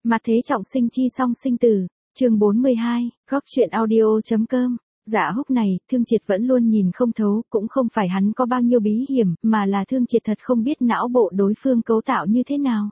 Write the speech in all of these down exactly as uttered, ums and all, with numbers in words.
Mà thế trọng sinh chi song sinh tử, chương bốn mươi hai, góc truyện audio.com. Dạ Húc này, Thương Triệt vẫn luôn nhìn không thấu, cũng không phải hắn có bao nhiêu bí hiểm, mà là Thương Triệt thật không biết não bộ đối phương cấu tạo như thế nào.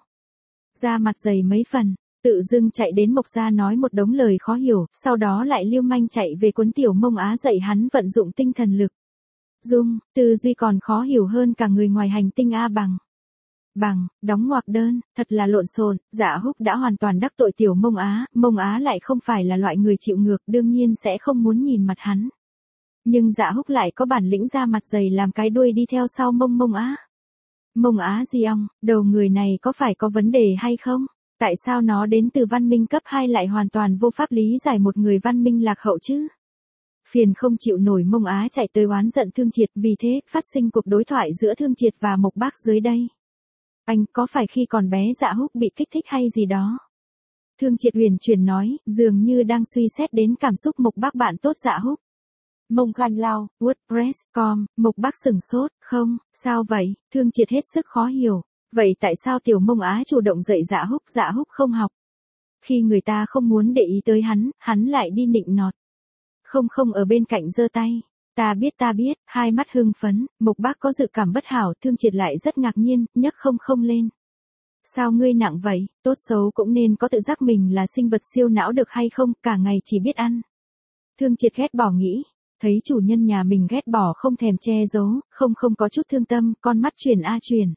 Da mặt dày mấy phần, tự dưng chạy đến Mộc gia nói một đống lời khó hiểu, sau đó lại liêu manh chạy về cuốn Tiểu Mông Á dạy hắn vận dụng tinh thần lực. Dung, tư duy còn khó hiểu hơn cả người ngoài hành tinh A Bằng. Bằng, đóng ngoặc đơn, thật là lộn xộn. Dạ Húc đã hoàn toàn đắc tội Tiểu Mông Á, Mông Á lại không phải là loại người chịu ngược, đương nhiên sẽ không muốn nhìn mặt hắn. Nhưng Dạ Húc lại có bản lĩnh ra mặt dày làm cái đuôi đi theo sau Mông Mông Á. Mông Á gì ong, đầu người này có phải có vấn đề hay không? Tại sao nó đến từ văn minh cấp hai lại hoàn toàn vô pháp lý giải một người văn minh lạc hậu chứ? Phiền không chịu nổi Mông Á chạy tới oán giận Thương Triệt, vì thế phát sinh cuộc đối thoại giữa Thương Triệt và Mộc Bác dưới đây. Anh có phải khi còn bé Dạ Húc bị kích thích hay gì đó? Thương Triệt huyền chuyển nói, dường như đang suy xét đến cảm xúc Mộc Bác bạn tốt Dạ Húc. Mông Khanh Lao, WordPress chấm com, Mộc Bác sửng sốt, không, sao vậy? Thương Triệt hết sức khó hiểu. Vậy tại sao Tiểu Mông Á chủ động dạy Dạ Húc, Dạ Húc không học? Khi người ta không muốn để ý tới hắn, hắn lại đi nịnh nọt. Không không ở bên cạnh giơ tay. Ta biết ta biết, hai mắt hưng phấn, Mộc Bác có dự cảm bất hảo, Thương Triệt lại rất ngạc nhiên, nhấc không không lên. Sao ngươi nặng vậy, tốt xấu cũng nên có tự giác mình là sinh vật siêu não được hay không, cả ngày chỉ biết ăn. Thương Triệt ghét bỏ nghĩ, thấy chủ nhân nhà mình ghét bỏ không thèm che giấu, không không có chút thương tâm, con mắt chuyển a chuyển.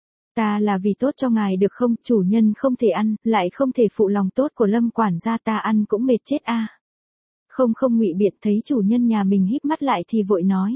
Ta là vì tốt cho ngài được không, chủ nhân không thể ăn, lại không thể phụ lòng tốt của Lâm quản gia, ta ăn cũng mệt chết a. Không không ngụy biện, thấy chủ nhân nhà mình híp mắt lại thì vội nói.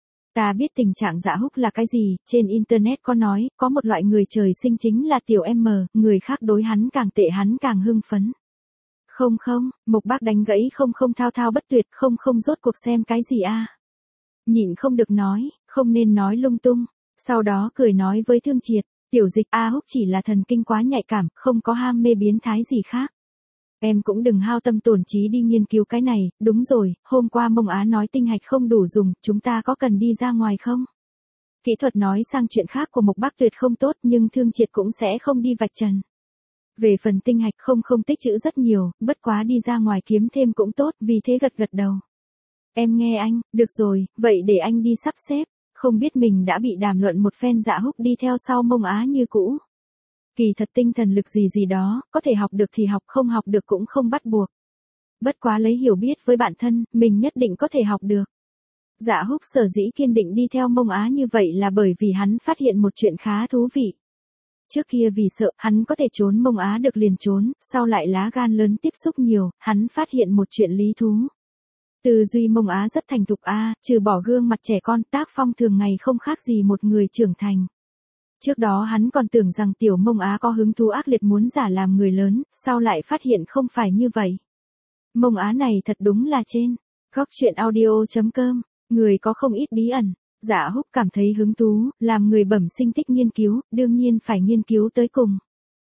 Ta biết tình trạng Dạ Húc là cái gì, trên internet có nói, có một loại người trời sinh chính là Tiểu M, người khác đối hắn càng tệ hắn càng hưng phấn. Không không, Mộc Bác đánh gãy không không thao thao bất tuyệt, không không rốt cuộc xem cái gì a? Nhịn không được nói, không nên nói lung tung, sau đó cười nói với Thương Triệt, Tiểu Dịch A Húc chỉ là thần kinh quá nhạy cảm, không có ham mê biến thái gì khác. Em cũng đừng hao tâm tổn trí đi nghiên cứu cái này, đúng rồi, hôm qua Mông Á nói tinh hạch không đủ dùng, chúng ta có cần đi ra ngoài không? Kỹ thuật nói sang chuyện khác của Mộc Bác tuyệt không tốt, nhưng Thương Triệt cũng sẽ không đi vạch trần. Về phần tinh hạch không không tích trữ rất nhiều, bất quá đi ra ngoài kiếm thêm cũng tốt, vì thế gật gật đầu. Em nghe anh, được rồi, vậy để anh đi sắp xếp, không biết mình đã bị đàm luận một phen. Dạ Húc đi theo sau Mông Á như cũ. Kỳ thật tinh thần lực gì gì đó, có thể học được thì học, không học được cũng không bắt buộc. Bất quá lấy hiểu biết với bản thân, mình nhất định có thể học được. Dạ Húc sở dĩ kiên định đi theo Mông Á như vậy là bởi vì hắn phát hiện một chuyện khá thú vị. Trước kia vì sợ hắn có thể trốn Mông Á được liền trốn, sau lại lá gan lớn tiếp xúc nhiều, hắn phát hiện một chuyện lý thú. Tư duy Mông Á rất thành thục a, trừ bỏ gương mặt trẻ con, tác phong thường ngày không khác gì một người trưởng thành. Trước đó hắn còn tưởng rằng Tiểu Mông Á có hứng thú ác liệt muốn giả làm người lớn, sau lại phát hiện không phải như vậy. Mông Á này thật đúng là trên góc truyện audio.com, người có không ít bí ẩn. Dạ Húc cảm thấy hứng thú, làm người bẩm sinh thích nghiên cứu, đương nhiên phải nghiên cứu tới cùng.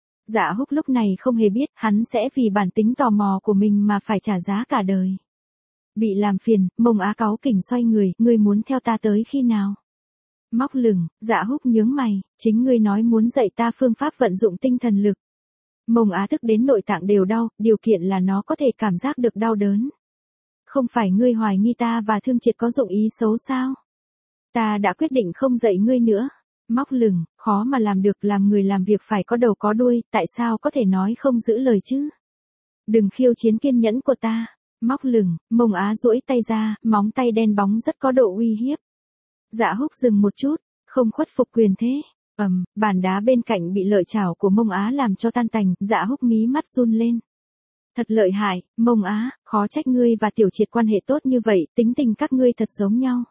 Dạ Húc lúc này không hề biết, hắn sẽ vì bản tính tò mò của mình mà phải trả giá cả đời. Bị làm phiền, Mông Á cáu kỉnh xoay người, ngươi muốn theo ta tới khi nào? Móc lửng, Dạ Húc nhướng mày, chính ngươi nói muốn dạy ta phương pháp vận dụng tinh thần lực. Mông Á tức đến nội tạng đều đau, điều kiện là nó có thể cảm giác được đau đớn. Không phải ngươi hoài nghi ta và Thương Triệt có dụng ý xấu sao? Ta đã quyết định không dạy ngươi nữa. Móc lửng, khó mà làm được, làm người làm việc phải có đầu có đuôi, tại sao có thể nói không giữ lời chứ? Đừng khiêu chiến kiên nhẫn của ta. Móc lửng, Mông Á duỗi tay ra, móng tay đen bóng rất có độ uy hiếp. Dạ Húc dừng một chút, không khuất phục quyền thế. Ầm, um, bàn đá bên cạnh bị lợi chảo của Mông Á làm cho tan tành, Dạ Húc mí mắt run lên. Thật lợi hại, Mông Á, khó trách ngươi và Tiểu Triệt quan hệ tốt như vậy, tính tình các ngươi thật giống nhau.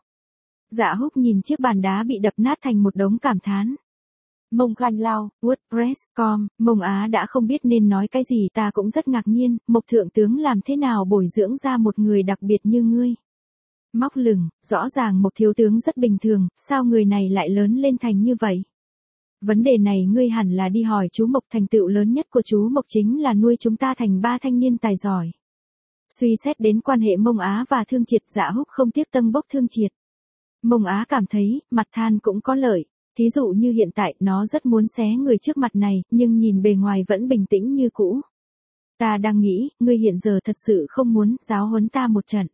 Dạ Húc nhìn chiếc bàn đá bị đập nát thành một đống cảm thán. Mông Khanh Lao, WordPress chấm com, Mông Á đã không biết nên nói cái gì, ta cũng rất ngạc nhiên, Mộc thượng tướng làm thế nào bồi dưỡng ra một người đặc biệt như ngươi. Móc lửng, rõ ràng Mộc thiếu tướng rất bình thường, sao người này lại lớn lên thành như vậy? Vấn đề này ngươi hẳn là đi hỏi chú Mộc, thành tựu lớn nhất của chú Mộc chính là nuôi chúng ta thành ba thanh niên tài giỏi. Suy xét đến quan hệ Mông Á và Thương Triệt, Dạ Húc không tiếc tâng bốc Thương Triệt. Mông Á cảm thấy, mặt than cũng có lợi. Thí dụ như hiện tại, nó rất muốn xé người trước mặt này, nhưng nhìn bề ngoài vẫn bình tĩnh như cũ. Ta đang nghĩ, ngươi hiện giờ thật sự không muốn giáo huấn ta một trận.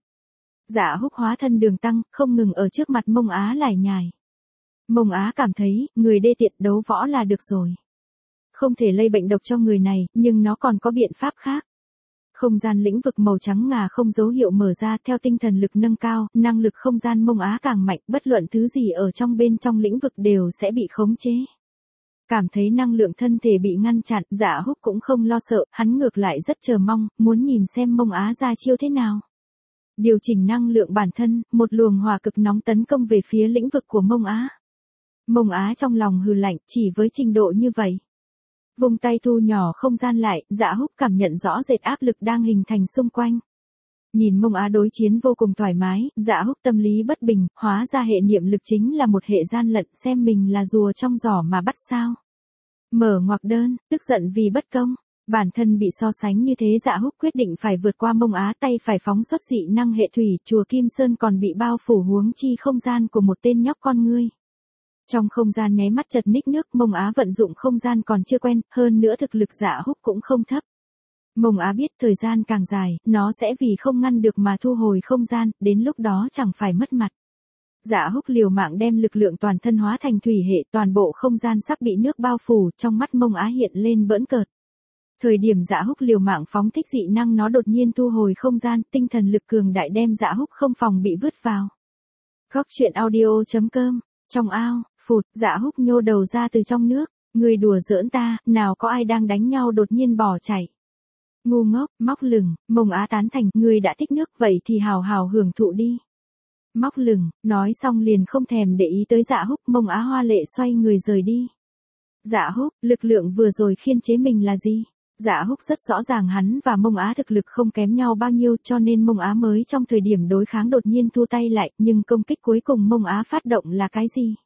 Dạ Húc hóa thân đường tăng, không ngừng ở trước mặt Mông Á lải nhải. Mông Á cảm thấy, người đê tiện đấu võ là được rồi. Không thể lây bệnh độc cho người này, nhưng nó còn có biện pháp khác. Không gian lĩnh vực màu trắng ngà không dấu hiệu mở ra, theo tinh thần lực nâng cao, năng lực không gian Mông Á càng mạnh, bất luận thứ gì ở trong bên trong lĩnh vực đều sẽ bị khống chế. Cảm thấy năng lượng thân thể bị ngăn chặn, Dạ Húc cũng không lo sợ, hắn ngược lại rất chờ mong, muốn nhìn xem Mông Á ra chiêu thế nào. Điều chỉnh năng lượng bản thân, một luồng hỏa cực nóng tấn công về phía lĩnh vực của Mông Á. Mông Á trong lòng hừ lạnh, chỉ với trình độ như vậy. Vùng tay thu nhỏ không gian lại, Dạ Húc cảm nhận rõ rệt áp lực đang hình thành xung quanh. Nhìn Mông Á đối chiến vô cùng thoải mái, Dạ Húc tâm lý bất bình, hóa ra hệ niệm lực chính là một hệ gian lận, xem mình là rùa trong giỏ mà bắt sao. Mở ngoặc đơn, tức giận vì bất công. Bản thân bị so sánh như thế, Dạ Húc quyết định phải vượt qua Mông Á, tay phải phóng xuất dị năng hệ thủy, chùa Kim Sơn còn bị bao phủ huống chi không gian của một tên nhóc con ngươi. Trong không gian nháy mắt chật ních nước, Mông Á vận dụng không gian còn chưa quen, hơn nữa thực lực Dạ Húc cũng không thấp. Mông Á biết thời gian càng dài, nó sẽ vì không ngăn được mà thu hồi không gian, đến lúc đó chẳng phải mất mặt. Dạ Húc liều mạng đem lực lượng toàn thân hóa thành thủy hệ, toàn bộ không gian sắp bị nước bao phủ, trong mắt Mông Á hiện lên bỡn cợt. Thời điểm Dạ Húc liều mạng phóng thích dị năng, nó đột nhiên thu hồi không gian, tinh thần lực cường đại đem Dạ Húc không phòng bị vứt vào. Góc truyện audio chấm com, trong ao, phụt, Dạ Húc nhô đầu ra từ trong nước, người đùa giỡn ta, nào có ai đang đánh nhau đột nhiên bỏ chạy. Ngu ngốc, móc lửng, Mông Á tán thành, người đã thích nước vậy thì hào hào hưởng thụ đi. Móc lửng, nói xong liền không thèm để ý tới Dạ Húc, Mông Á hoa lệ xoay người rời đi. Dạ Húc, lực lượng vừa rồi khiên chế mình là gì? Dạ Húc rất rõ ràng hắn và Mông Á thực lực không kém nhau bao nhiêu, cho nên Mông Á mới trong thời điểm đối kháng đột nhiên thu tay lại, nhưng công kích cuối cùng Mông Á phát động là cái gì?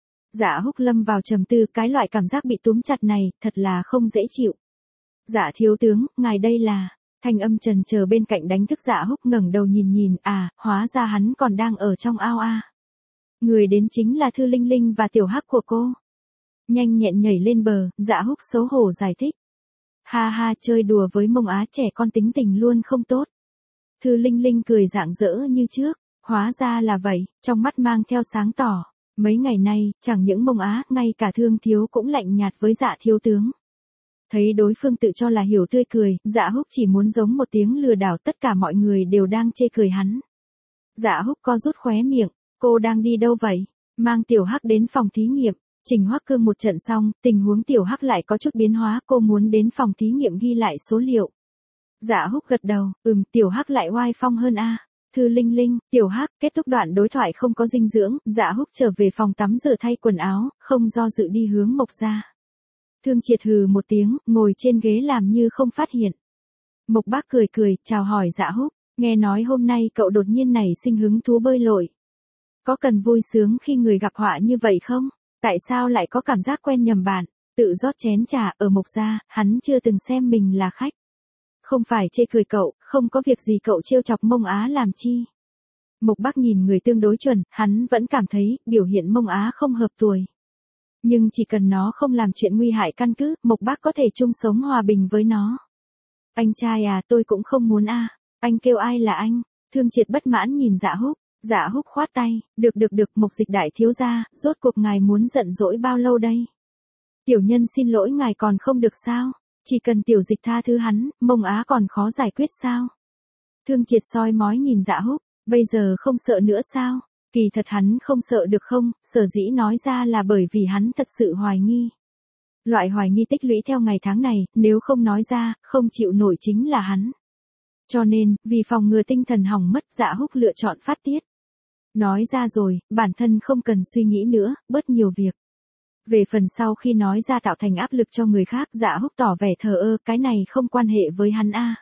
Dạ Húc lâm vào trầm tư, cái loại cảm giác bị túm chặt này, thật là không dễ chịu. Dạ thiếu tướng, ngài đây là... Thanh âm trần chờ bên cạnh đánh thức Dạ Húc, ngẩng đầu nhìn nhìn, à, hóa ra hắn còn đang ở trong ao a. À. Người đến chính là Thư Linh Linh và Tiểu Hắc của cô. Nhanh nhẹn nhảy lên bờ, Dạ Húc xấu hổ giải thích. Ha ha, chơi đùa với Mông Á trẻ con tính tình luôn không tốt. Thư Linh Linh cười rạng rỡ như trước, hóa ra là vậy, trong mắt mang theo sáng tỏ. Mấy ngày nay, chẳng những Mông Á, ngay cả Thương Thiếu cũng lạnh nhạt với Dạ thiếu tướng. Thấy đối phương tự cho là hiểu tươi cười, Dạ Húc chỉ muốn giống một tiếng lừa đảo, tất cả mọi người đều đang chê cười hắn. Dạ Húc co rút khóe miệng, cô đang đi đâu vậy? Mang Tiểu Hắc đến phòng thí nghiệm. Trình Hoắc Cương một trận xong, tình huống Tiểu Hắc lại có chút biến hóa, cô muốn đến phòng thí nghiệm ghi lại số liệu. Dạ Húc gật đầu, ừm, Tiểu Hắc lại oai phong hơn a. Thư Linh Linh, Tiểu Hắc, kết thúc đoạn đối thoại không có dinh dưỡng, Dạ Húc trở về phòng tắm rửa thay quần áo, không do dự đi hướng Mộc gia. Thương Triệt hừ một tiếng, ngồi trên ghế làm như không phát hiện. Mộc Bác cười cười, chào hỏi Dạ Húc, nghe nói hôm nay cậu đột nhiên nảy sinh hứng thú bơi lội. Có cần vui sướng khi người gặp họa như vậy không? Tại sao lại có cảm giác quen nhầm bạn? Tự rót chén trà, ở Mộc gia, hắn chưa từng xem mình là khách. Không phải chê cười cậu, không có việc gì cậu trêu chọc Mông Á làm chi. Mộc Bác nhìn người tương đối chuẩn, hắn vẫn cảm thấy, biểu hiện Mông Á không hợp tuổi. Nhưng chỉ cần nó không làm chuyện nguy hại căn cứ, Mộc Bác có thể chung sống hòa bình với nó. Anh trai à, tôi cũng không muốn a. À. Anh kêu ai là anh? Thương Triệt bất mãn nhìn Dạ Húc. Dạ Húc khoát tay, được được được, Mộc Dịch đại thiếu gia, rốt cuộc ngài muốn giận dỗi bao lâu đây? Tiểu nhân xin lỗi ngài còn không được sao? Chỉ cần Tiểu Dịch tha thứ hắn, Mông Á còn khó giải quyết sao? Thương Triệt soi mói nhìn Dạ Húc, bây giờ không sợ nữa sao? Kỳ thật hắn không sợ được không, sở dĩ nói ra là bởi vì hắn thật sự hoài nghi. Loại hoài nghi tích lũy theo ngày tháng này, nếu không nói ra, không chịu nổi chính là hắn. Cho nên, vì phòng ngừa tinh thần hỏng mất, Dạ Húc lựa chọn phát tiết. Nói ra rồi, bản thân không cần suy nghĩ nữa, bớt nhiều việc. Về phần sau khi nói ra tạo thành áp lực cho người khác, Dạ Húc tỏ vẻ thờ ơ, cái này không quan hệ với hắn a.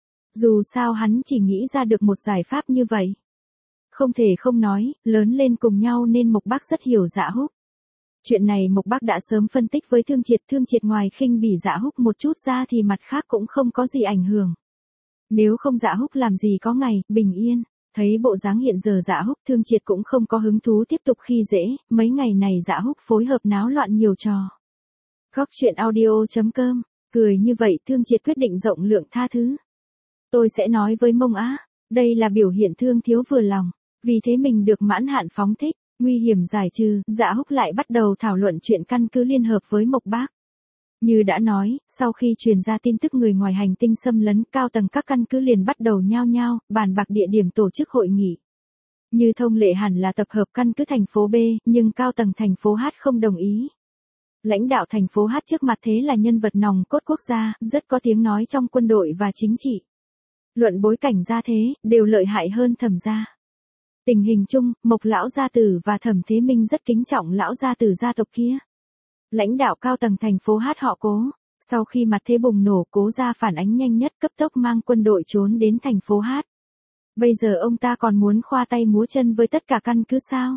Dù sao hắn chỉ nghĩ ra được một giải pháp như vậy. Không thể không nói, lớn lên cùng nhau nên Mộc Bác rất hiểu Dạ Húc. Chuyện này Mộc Bác đã sớm phân tích với Thương Triệt, Thương Triệt ngoài khinh bỉ Dạ Húc một chút ra thì mặt khác cũng không có gì ảnh hưởng. Nếu không Dạ Húc làm gì có ngày, bình yên. Thấy bộ dáng hiện giờ Dạ Húc, Thương Triệt cũng không có hứng thú tiếp tục khi dễ, mấy ngày này Dạ Húc phối hợp náo loạn nhiều trò. Góc truyện audio chấm com Cười như vậy Thương Triệt quyết định rộng lượng tha thứ. Tôi sẽ nói với Mông Á, đây là biểu hiện thương thiếu vừa lòng, vì thế mình được mãn hạn phóng thích, nguy hiểm giải trừ. Dạ Húc lại bắt đầu thảo luận chuyện căn cứ liên hợp với Mộc Bác. Như đã nói, sau khi truyền ra tin tức người ngoài hành tinh xâm lấn, cao tầng các căn cứ liền bắt đầu nhao nhao, bàn bạc địa điểm tổ chức hội nghị. Như thông lệ hẳn là tập hợp căn cứ thành phố B, nhưng cao tầng thành phố H không đồng ý. Lãnh đạo thành phố H trước mặt thế là nhân vật nòng cốt quốc gia, rất có tiếng nói trong quân đội và chính trị. Luận bối cảnh gia thế, đều lợi hại hơn Thẩm gia. Tình hình chung, Mộc lão gia tử và Thẩm Thế Minh rất kính trọng lão gia tử gia tộc kia. Lãnh đạo cao tầng thành phố H họ Cố, sau khi mặt thế bùng nổ, Cố gia phản ánh nhanh nhất cấp tốc mang quân đội trốn đến thành phố H. Bây giờ ông ta còn muốn khoa tay múa chân với tất cả căn cứ sao?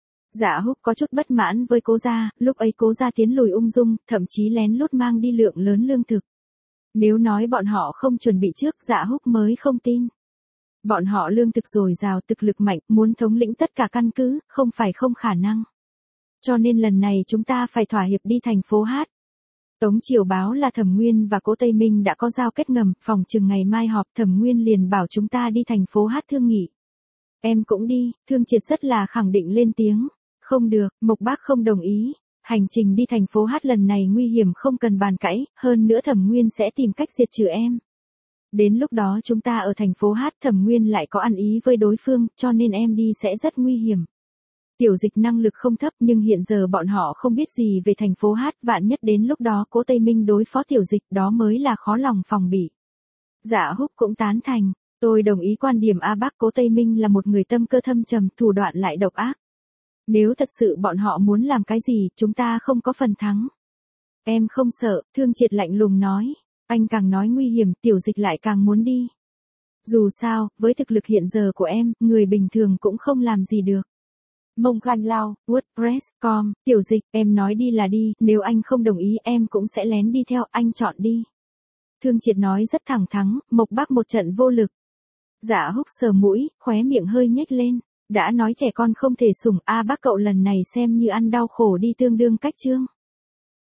Dạ Húc có chút bất mãn với Cố gia, lúc ấy Cố gia tiến lùi ung dung, thậm chí lén lút mang đi lượng lớn lương thực. Nếu nói bọn họ không chuẩn bị trước, Dạ Húc mới không tin. Bọn họ lương thực dồi dào, thực lực mạnh, muốn thống lĩnh tất cả căn cứ, không phải không khả năng. Cho nên lần này chúng ta phải thỏa hiệp đi thành phố H. Tống Triều báo là Thẩm Nguyên và Cố Tây Minh đã có giao kết ngầm, phòng chừng ngày mai họp, Thẩm Nguyên liền bảo chúng ta đi thành phố H thương nghị. Em cũng đi, Thương Triệt rất là khẳng định lên tiếng. Không được, Mộc Bác không đồng ý. Hành trình đi thành phố H lần này nguy hiểm không cần bàn cãi, hơn nữa Thẩm Nguyên sẽ tìm cách diệt trừ em. Đến lúc đó chúng ta ở thành phố H, Thẩm Nguyên lại có ăn ý với đối phương, cho nên em đi sẽ rất nguy hiểm. Tiểu Dịch năng lực không thấp nhưng hiện giờ bọn họ không biết gì về thành phố H, vạn nhất đến lúc đó Cố Tây Minh đối phó Tiểu Dịch, đó mới là khó lòng phòng bị. Dạ Húc cũng tán thành, tôi đồng ý quan điểm A Bác. Cố Tây Minh là một người tâm cơ thâm trầm, thủ đoạn lại độc ác. Nếu thật sự bọn họ muốn làm cái gì, chúng ta không có phần thắng. Em không sợ, Thương Triệt lạnh lùng nói. Anh càng nói nguy hiểm, Tiểu Dịch lại càng muốn đi. Dù sao, với thực lực hiện giờ của em, người bình thường cũng không làm gì được. Mông Khan Lao, WordPress chấm com, Tiểu Dịch, em nói đi là đi, nếu anh không đồng ý em cũng sẽ lén đi theo, anh chọn đi. Thương Triệt nói rất thẳng thắn, Mộc Bác một trận vô lực. Dạ Húc sờ mũi, khóe miệng hơi nhếch lên. Đã nói trẻ con không thể sủng, A Bác cậu lần này xem như ăn đau khổ đi tương đương cách chương.